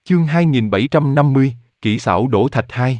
Chương 2750, Kỹ xảo đổ thạch 2.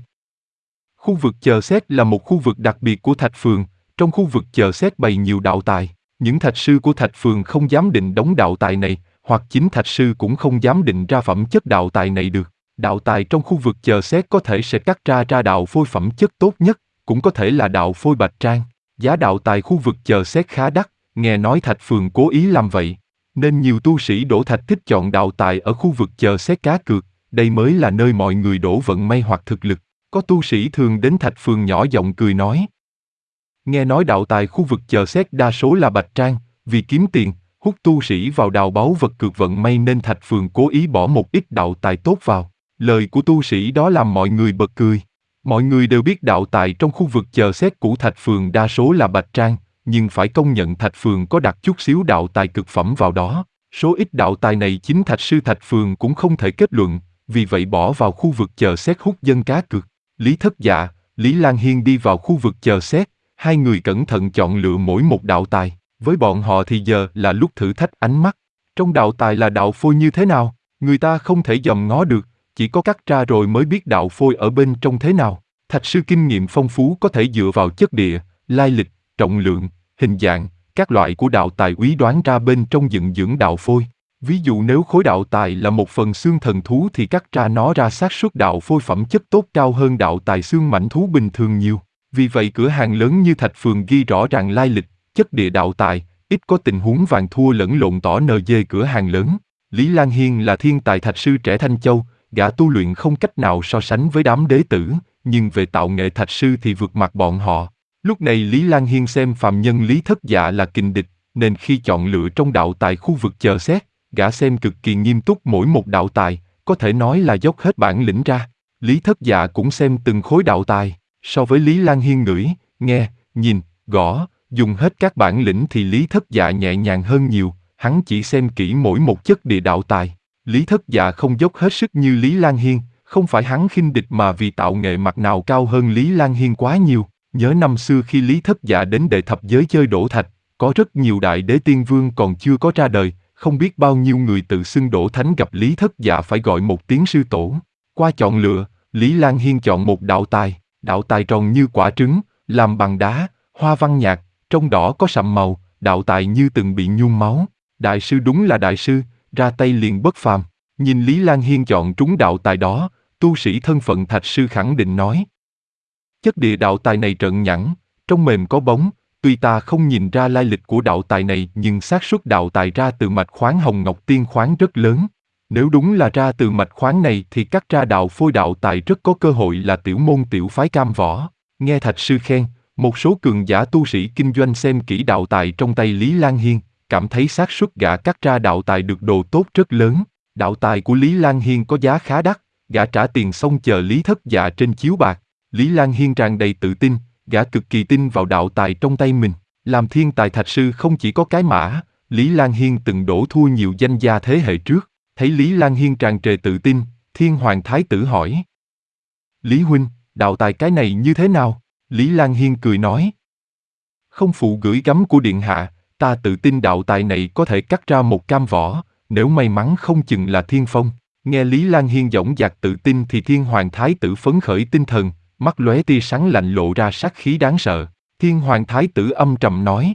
Khu vực chờ xét là một khu vực đặc biệt của thạch phường. Trong khu vực chờ xét bày nhiều đạo tài. Những thạch sư của thạch phường không dám định đống đạo tài này, hoặc chính thạch sư cũng không dám định ra phẩm chất đạo tài này được. Đạo tài trong khu vực chờ xét có thể sẽ cắt ra đạo phôi phẩm chất tốt nhất, cũng có thể là đạo phôi bạch trang. Giá đạo tài khu vực chờ xét khá đắt, nghe nói thạch phường cố ý làm vậy. Nên nhiều tu sĩ đổ thạch thích chọn đạo tài ở khu vực chờ xét cá cược, đây mới là nơi mọi người đổ vận may hoặc thực lực. Có tu sĩ thường đến thạch phường nhỏ giọng cười nói. Nghe nói đạo tài khu vực chờ xét đa số là bạch trang, vì kiếm tiền, hút tu sĩ vào đào báu vật cược vận may nên thạch phường cố ý bỏ một ít đạo tài tốt vào. Lời của tu sĩ đó làm mọi người bật cười. Mọi người đều biết đạo tài trong khu vực chờ xét của thạch phường đa số là bạch trang, nhưng phải công nhận thạch phường có đặt chút xíu đạo tài cực phẩm vào đó. Số ít đạo tài này chính thạch sư thạch phường cũng không thể kết luận, vì vậy bỏ vào khu vực chờ xét hút dân cá cược. Lý Thất Dạ, Lý Lan Hiên đi vào khu vực chờ xét, hai người cẩn thận chọn lựa mỗi một đạo tài. Với bọn họ thì giờ là lúc thử thách ánh mắt. Trong đạo tài là đạo phôi như thế nào, người ta không thể dòm ngó được, chỉ có cắt ra rồi mới biết đạo phôi ở bên trong thế nào. Thạch sư kinh nghiệm phong phú có thể dựa vào chất địa, lai lịch, trọng lượng, hình dạng, các loại của đạo tài úy đoán ra bên trong dựng dưỡng đạo phôi. Ví dụ nếu khối đạo tài là một phần xương thần thú thì cắt ra nó ra xác suất đạo phôi phẩm chất tốt cao hơn đạo tài xương mãnh thú bình thường nhiều. Vì vậy cửa hàng lớn như thạch phường ghi rõ ràng lai lịch, chất địa đạo tài, ít có tình huống vàng thua lẫn lộn tỏ NG cửa hàng lớn. Lý Lan Hiên là thiên tài thạch sư trẻ Thanh Châu, gã tu luyện không cách nào so sánh với đám đế tử, nhưng về tạo nghệ thạch sư thì vượt mặt bọn họ. Lúc này Lý Lan Hiên xem phàm nhân Lý Thất Dạ là kình địch, nên khi chọn lựa trong đạo tài khu vực chờ xét, gã xem cực kỳ nghiêm túc mỗi một đạo tài, có thể nói là dốc hết bản lĩnh ra. Lý Thất Dạ cũng xem từng khối đạo tài, so với Lý Lan Hiên ngửi, nghe, nhìn, gõ, dùng hết các bản lĩnh thì Lý Thất Dạ nhẹ nhàng hơn nhiều, hắn chỉ xem kỹ mỗi một chất địa đạo tài. Lý Thất Dạ không dốc hết sức như Lý Lan Hiên, không phải hắn khinh địch mà vì tạo nghệ mặt nào cao hơn Lý Lan Hiên quá nhiều. Nhớ năm xưa khi Lý Thất Dạ đến đệ thập giới chơi đổ thạch, có rất nhiều đại đế tiên vương còn chưa có ra đời, không biết bao nhiêu người tự xưng đổ thánh gặp Lý Thất Dạ phải gọi một tiếng sư tổ. Qua chọn lựa, Lý Lan Hiên chọn một đạo tài tròn như quả trứng, làm bằng đá, hoa văn nhạt, trong đỏ có sậm màu, đạo tài như từng bị nhuôn máu. Đại sư đúng là đại sư, ra tay liền bất phàm. Nhìn Lý Lan Hiên chọn trúng đạo tài đó, tu sĩ thân phận thạch sư khẳng định nói. Chất địa đạo tài này trợn nhẵn, trong mềm có bóng, tuy ta không nhìn ra lai lịch của đạo tài này nhưng xác suất đạo tài ra từ mạch khoáng Hồng Ngọc Tiên khoáng rất lớn. Nếu đúng là ra từ mạch khoáng này thì cắt ra đạo phôi đạo tài rất có cơ hội là tiểu môn tiểu phái cam võ. Nghe thạch sư khen, một số cường giả tu sĩ kinh doanh xem kỹ đạo tài trong tay Lý Lan Hiên, cảm thấy xác suất gã cắt ra đạo tài được đồ tốt rất lớn. Đạo tài của Lý Lan Hiên có giá khá đắt, gã trả tiền xong chờ Lý Thất Dạ trên chiếu bạc. Lý Lan Hiên tràn đầy tự tin, gã cực kỳ tin vào đạo tài trong tay mình. Làm thiên tài thạch sư không chỉ có cái mã, Lý Lan Hiên từng đổ thua nhiều danh gia thế hệ trước. Thấy Lý Lan Hiên tràn trề tự tin, Thiên Hoàng Thái tử hỏi. Lý huynh, đạo tài cái này như thế nào? Lý Lan Hiên cười nói. Không phụ gửi gắm của điện hạ, ta tự tin đạo tài này có thể cắt ra một cam võ, nếu may mắn không chừng là thiên phong. Nghe Lý Lan Hiên dõng dạc tự tin thì Thiên Hoàng Thái tử phấn khởi tinh thần, mắt lóe tia sáng lạnh lộ ra sát khí đáng sợ. Thiên Hoàng Thái tử âm trầm nói.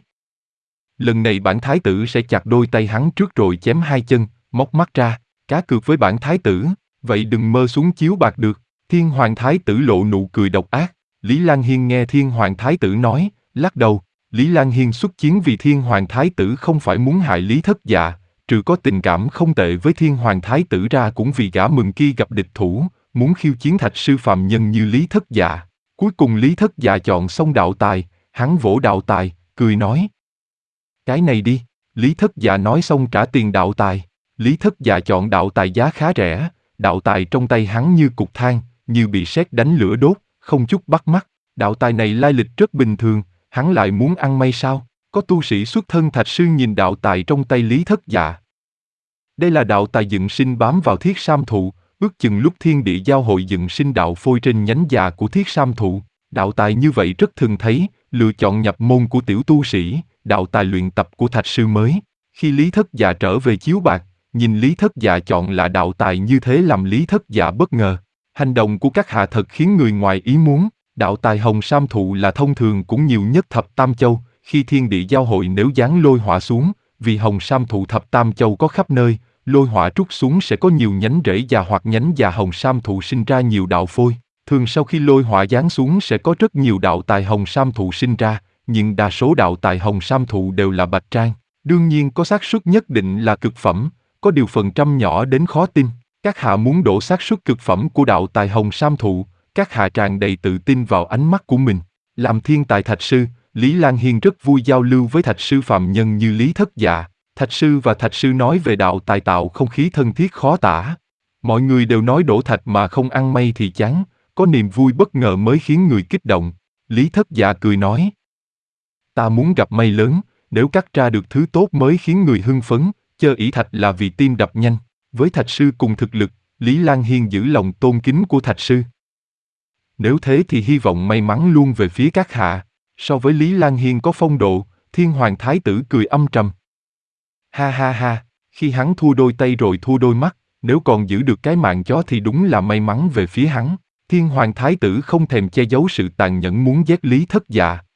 Lần này bản Thái tử sẽ chặt đôi tay hắn trước rồi chém hai chân, móc mắt ra, cá cược với bản Thái tử, vậy đừng mơ xuống chiếu bạc được. Thiên Hoàng Thái tử lộ nụ cười độc ác. Lý Lan Hiên nghe Thiên Hoàng Thái tử nói, lắc đầu. Lý Lan Hiên xuất chiến vì Thiên Hoàng Thái tử không phải muốn hại Lý Thất Dạ, trừ có tình cảm không tệ với Thiên Hoàng Thái tử ra cũng vì gã mừng kia gặp địch thủ, muốn khiêu chiến thạch sư phàm nhân như Lý Thất Dạ. Cuối cùng Lý Thất Dạ chọn xong đạo tài, hắn vỗ đạo tài, cười nói. Cái này đi. Lý Thất Dạ nói xong trả tiền đạo tài. Lý Thất Dạ chọn đạo tài giá khá rẻ, đạo tài trong tay hắn như cục than, như bị sét đánh lửa đốt, không chút bắt mắt. Đạo tài này lai lịch rất bình thường, hắn lại muốn ăn may sao? Có tu sĩ xuất thân thạch sư nhìn đạo tài trong tay Lý Thất Dạ. Đây là đạo tài dựng sinh bám vào thiết sam thụ, ước chừng lúc thiên địa giao hội dựng sinh đạo phôi trên nhánh già của thiết sam thụ. Đạo tài như vậy rất thường thấy, lựa chọn nhập môn của tiểu tu sĩ, đạo tài luyện tập của thạch sư mới. Khi Lý Thất Dạ trở về chiếu bạc, nhìn Lý Thất Dạ chọn là đạo tài như thế làm Lý Thất Dạ bất ngờ. Hành động của các hạ thật khiến người ngoài ý muốn, đạo tài hồng sam thụ là thông thường cũng nhiều nhất thập tam châu, khi thiên địa giao hội nếu giáng lôi hỏa xuống, vì hồng sam thụ thập tam châu có khắp nơi, lôi hỏa trút xuống sẽ có nhiều nhánh rễ già hoặc nhánh già hồng sam thụ sinh ra nhiều đạo phôi. Thường sau khi lôi hỏa giáng xuống sẽ có rất nhiều đạo tài hồng sam thụ sinh ra, nhưng đa số đạo tài hồng sam thụ đều là bạch trang. Đương nhiên có xác suất nhất định là cực phẩm, có điều phần trăm nhỏ đến khó tin. Các hạ muốn đổ xác suất cực phẩm của đạo tài hồng sam thụ, các hạ tràn đầy tự tin vào ánh mắt của mình. Làm thiên tài thạch sư, Lý Lan Hiên rất vui giao lưu với thạch sư phàm nhân như Lý Thất Dạ. Thạch sư và thạch sư nói về đạo tài tạo không khí thân thiết khó tả. Mọi người đều nói đổ thạch mà không ăn may thì chán, có niềm vui bất ngờ mới khiến người kích động. Lý Thất Dạ cười nói: ta muốn gặp may lớn, nếu cắt ra được thứ tốt mới khiến người hưng phấn, chơ ỷ thạch là vì tim đập nhanh. Với thạch sư cùng thực lực, Lý Lan Hiên giữ lòng tôn kính của thạch sư. Nếu thế thì hy vọng may mắn luôn về phía các hạ. So với Lý Lan Hiên có phong độ, Thiên Hoàng Thái tử cười âm trầm. Ha ha ha, khi hắn thua đôi tay rồi thua đôi mắt, nếu còn giữ được cái mạng chó thì đúng là may mắn về phía hắn. Thiên Hoàng Thái tử không thèm che giấu sự tàn nhẫn muốn giết Lý Thất Dạ.